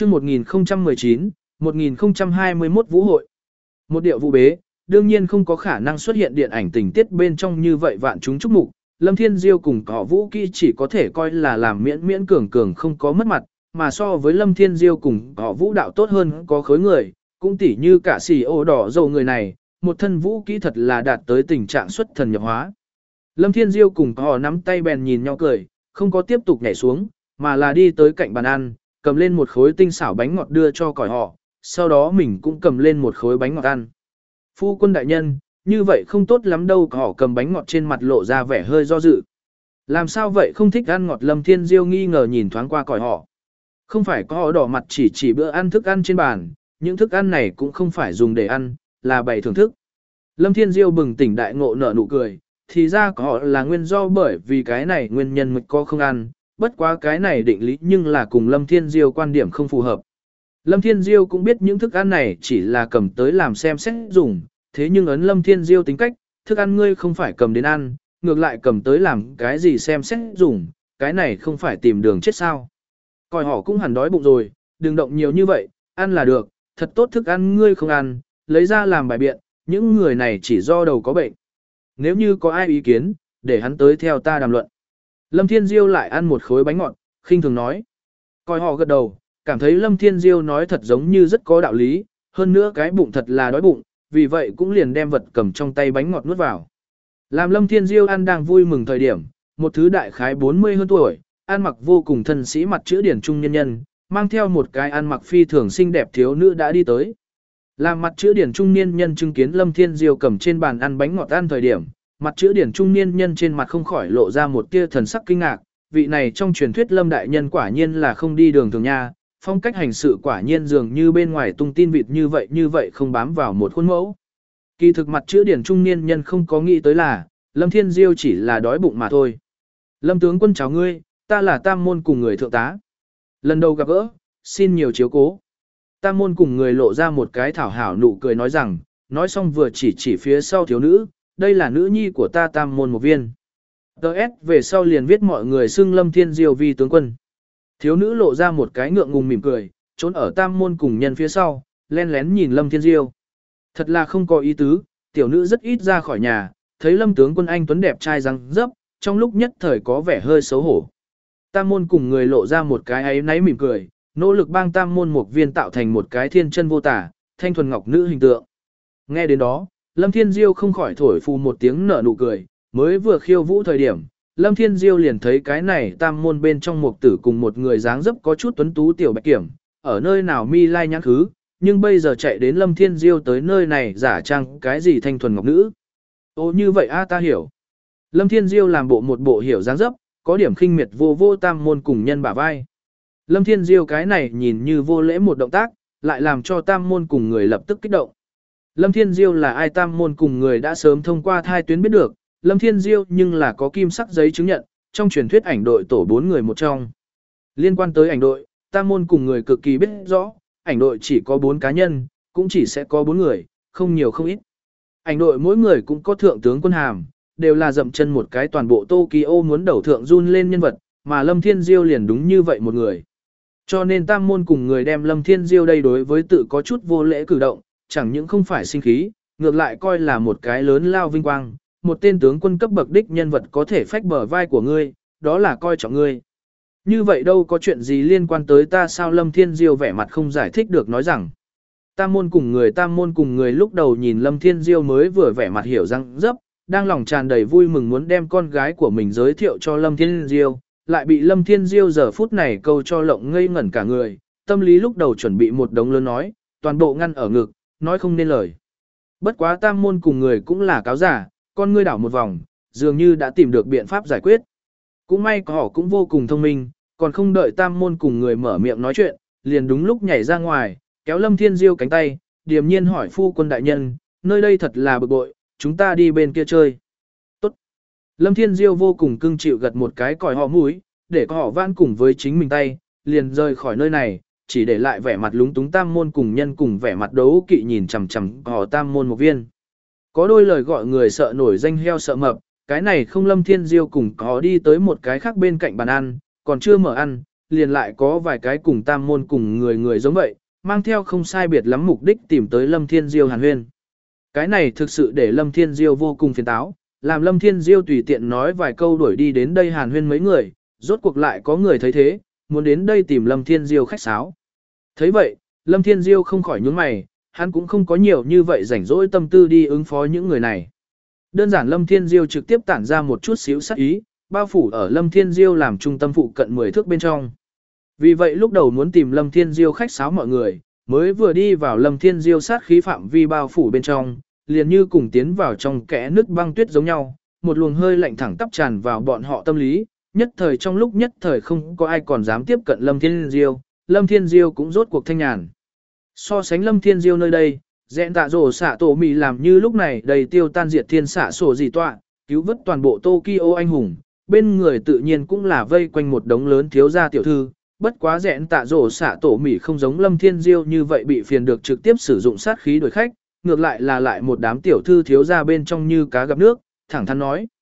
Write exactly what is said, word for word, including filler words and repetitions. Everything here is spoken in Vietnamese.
chương một nghìn không trăm mười chín, một nghìn không trăm hai mươi mốt vũ hội. Một điệu vũ bế, đương nhiên không có khả năng xuất hiện điện ảnh tình tiết bên trong như vậy vạn chúng chúc mục. Lâm Thiên Diêu cùng Cỏ Vũ Kỹ chỉ có thể coi là làm miễn miễn cường cường không có mất mặt, mà so với Lâm Thiên Diêu cùng Cỏ Vũ đạo tốt hơn có khối người, cũng tỉ như cả xì ô đỏ dầu người này, một thân vũ kỹ thật là đạt tới tình trạng xuất thần nhập hóa. Lâm Thiên Diêu cùng Cỏ nắm tay bèn nhìn nhau cười, không có tiếp tục nhảy xuống, mà là đi tới cạnh bàn ăn, cầm lên một khối tinh xảo bánh ngọt đưa cho còi họ, sau đó mình cũng cầm lên một khối bánh ngọt ăn. Phu quân đại nhân, như vậy không tốt lắm đâu, họ cầm bánh ngọt trên mặt lộ ra vẻ hơi do dự. Làm sao vậy không thích ăn ngọt? Lâm Thiên Diêu nghi ngờ nhìn thoáng qua còi họ. Không phải có họ đỏ mặt chỉ chỉ bữa ăn thức ăn trên bàn, những thức ăn này cũng không phải dùng để ăn, là bày thưởng thức. Lâm Thiên Diêu bừng tỉnh đại ngộ nở nụ cười, thì ra có họ là nguyên do bởi vì cái này nguyên nhân mới có không ăn, bất quá cái này định lý nhưng là cùng Lâm Thiên Diêu quan điểm không phù hợp. Lâm Thiên Diêu cũng biết những thức ăn này chỉ là cầm tới làm xem xét dùng, thế nhưng ấn Lâm Thiên Diêu tính cách, thức ăn ngươi không phải cầm đến ăn, ngược lại cầm tới làm cái gì xem xét dùng, cái này không phải tìm đường chết sao. Coi họ cũng hẳn đói bụng rồi, đừng động nhiều như vậy, ăn là được, thật tốt thức ăn ngươi không ăn, lấy ra làm bài biện, những người này chỉ do đầu có bệnh. Nếu như có ai ý kiến, để hắn tới theo ta đàm luận. Lâm Thiên Diêu lại ăn một khối bánh ngọt, khinh thường nói. Coi họ gật đầu, cảm thấy Lâm Thiên Diêu nói thật giống như rất có đạo lý, hơn nữa cái bụng thật là đói bụng, vì vậy cũng liền đem vật cầm trong tay bánh ngọt nuốt vào. Làm Lâm Thiên Diêu ăn đang vui mừng thời điểm, một thứ đại khái bốn mươi hơn tuổi, ăn mặc vô cùng thân sĩ mặt chữ điển trung nhân nhân, mang theo một cái ăn mặc phi thường xinh đẹp thiếu nữ đã đi tới. Làm mặt chữ điển trung niên nhân chứng kiến Lâm Thiên Diêu cầm trên bàn ăn bánh ngọt ăn thời điểm, mặt chữ điển trung niên nhân trên mặt không khỏi lộ ra một tia thần sắc kinh ngạc, vị này trong truyền thuyết Lâm đại nhân quả nhiên là không đi đường thường nha, phong cách hành sự quả nhiên dường như bên ngoài tung tin vịt như vậy như vậy không bám vào một khuôn mẫu. Kỳ thực mặt chữ điển trung niên nhân không có nghĩ tới là, Lâm Thiên Diêu chỉ là đói bụng mà thôi. Lâm tướng quân chào ngươi, ta là Tam môn cùng người thượng tá. Lần đầu gặp gỡ, xin nhiều chiếu cố. Tam môn cùng người lộ ra một cái thảo hảo nụ cười nói rằng, nói xong vừa chỉ chỉ phía sau thiếu nữ, đây là nữ nhi của ta Tam môn một viên. đê ét về sau liền viết mọi người xưng Lâm Thiên Diêu vi tướng quân. Thiếu nữ lộ ra một cái ngượng ngùng mỉm cười, trốn ở Tam môn cùng nhân phía sau, len lén nhìn Lâm Thiên Diêu. Thật là không có ý tứ, tiểu nữ rất ít ra khỏi nhà, thấy Lâm tướng quân anh tuấn đẹp trai răng dấp, trong lúc nhất thời có vẻ hơi xấu hổ. Tam môn cùng người lộ ra một cái ấy náy mỉm cười, nỗ lực bang Tam môn một viên tạo thành một cái thiên chân vô tả, thanh thuần ngọc nữ hình tượng. Nghe đến đó, Lâm Thiên Diêu không khỏi thổi phù một tiếng nở nụ cười, mới vừa khiêu vũ thời điểm, Lâm Thiên Diêu liền thấy cái này Tam môn bên trong một tử cùng một người dáng dấp có chút tuấn tú tiểu bạch kiểm, ở nơi nào mi lai nhãn khứ, nhưng bây giờ chạy đến Lâm Thiên Diêu tới nơi này giả trang cái gì thanh thuần ngọc nữ. Ô như vậy a ta hiểu. Lâm Thiên Diêu làm bộ một bộ hiểu dáng dấp, có điểm khinh miệt vô vô Tam môn cùng nhân bả vai. Lâm Thiên Diêu cái này nhìn như vô lễ một động tác, lại làm cho Tam môn cùng người lập tức kích động. Lâm Thiên Diêu là ai? Tam môn cùng người đã sớm thông qua thai tuyến biết được, Lâm Thiên Diêu nhưng là có kim sắc giấy chứng nhận, trong truyền thuyết ảnh đội tổ bốn người một trong. Liên quan tới ảnh đội, Tam môn cùng người cực kỳ biết rõ, ảnh đội chỉ có bốn cá nhân, cũng chỉ sẽ có bốn người, không nhiều không ít. Ảnh đội mỗi người cũng có thượng tướng quân hàm, đều là dậm chân một cái toàn bộ Tokyo muốn đầu thượng run lên nhân vật, mà Lâm Thiên Diêu liền đúng như vậy một người. Cho nên Tam môn cùng người đem Lâm Thiên Diêu đây đối với tự có chút vô lễ cử động, chẳng những không phải sinh khí, ngược lại coi là một cái lớn lao vinh quang, một tên tướng quân cấp bậc đích nhân vật có thể phách bờ vai của ngươi, đó là coi trọng ngươi. Như vậy đâu có chuyện gì liên quan tới ta sao? Lâm Thiên Diêu vẻ mặt không giải thích được nói rằng. Tam môn cùng người tam môn cùng người lúc đầu nhìn Lâm Thiên Diêu mới vừa vẻ mặt hiểu răng dấp, đang lòng tràn đầy vui mừng muốn đem con gái của mình giới thiệu cho Lâm Thiên Diêu, lại bị Lâm Thiên Diêu giờ phút này câu cho lộng ngây ngẩn cả người, tâm lý lúc đầu chuẩn bị một đống lớn nói, toàn bộ ngăn ở ngực, nói không nên lời. Bất quá tam môn cùng người cũng là cáo giả, con ngươi đảo một vòng, dường như đã tìm được biện pháp giải quyết. Cũng may họ cũng vô cùng thông minh, còn không đợi tam môn cùng người mở miệng nói chuyện, liền đúng lúc nhảy ra ngoài, kéo Lâm Thiên Diêu cánh tay, điềm nhiên hỏi phu quân đại nhân, nơi đây thật là bực bội, chúng ta đi bên kia chơi. Tốt. Lâm Thiên Diêu vô cùng cưng chịu gật một cái còi họ mũi, để có họ vãn cùng với chính mình tay, liền rời khỏi nơi này, chỉ để lại vẻ mặt lúng túng tam môn cùng nhân cùng vẻ mặt đấu kỵ nhìn chằm chằm họ tam môn một viên. Có đôi lời gọi người sợ nổi danh heo sợ mập, cái này không Lâm Thiên Diêu cùng có đi tới một cái khác bên cạnh bàn ăn, còn chưa mở ăn, liền lại có vài cái cùng tam môn cùng người người giống vậy, mang theo không sai biệt lắm mục đích tìm tới Lâm Thiên Diêu hàn huyên. Cái này thực sự để Lâm Thiên Diêu vô cùng phiền táo, làm Lâm Thiên Diêu tùy tiện nói vài câu đuổi đi đến đây hàn huyên mấy người, rốt cuộc lại có người thấy thế, muốn đến đây tìm Lâm Thiên Diêu khách sáo. Thấy vậy, Lâm Thiên Diêu không khỏi nhướng mày, hắn cũng không có nhiều như vậy rảnh rỗi tâm tư đi ứng phó những người này. Đơn giản Lâm Thiên Diêu trực tiếp tản ra một chút xíu sát ý, bao phủ ở Lâm Thiên Diêu làm trung tâm phụ cận mười thước bên trong. Vì vậy lúc đầu muốn tìm Lâm Thiên Diêu khách sáo mọi người, mới vừa đi vào Lâm Thiên Diêu sát khí phạm vi bao phủ bên trong, liền như cùng tiến vào trong kẽ nước băng tuyết giống nhau, một luồng hơi lạnh thẳng tắp tràn vào bọn họ tâm lý, nhất thời trong lúc nhất thời không có ai còn dám tiếp cận Lâm Thiên Diêu, Lâm Thiên Diêu cũng rốt cuộc thanh nhàn. So sánh Lâm Thiên Diêu nơi đây, dẹn tạ rổ xạ tổ mì làm như lúc này đầy tiêu tan diệt thiên xạ sổ gì tọa, cứu vớt toàn bộ Tokyo anh hùng, bên người tự nhiên cũng là vây quanh một đống lớn thiếu gia tiểu thư, bất quá dẹn tạ rổ xạ tổ mì không giống Lâm Thiên Diêu như vậy bị phiền được trực tiếp sử dụng sát khí đuổi khách, ngược lại là lại một đám tiểu thư thiếu gia bên trong như cá gặp nước, thẳng thắn nói.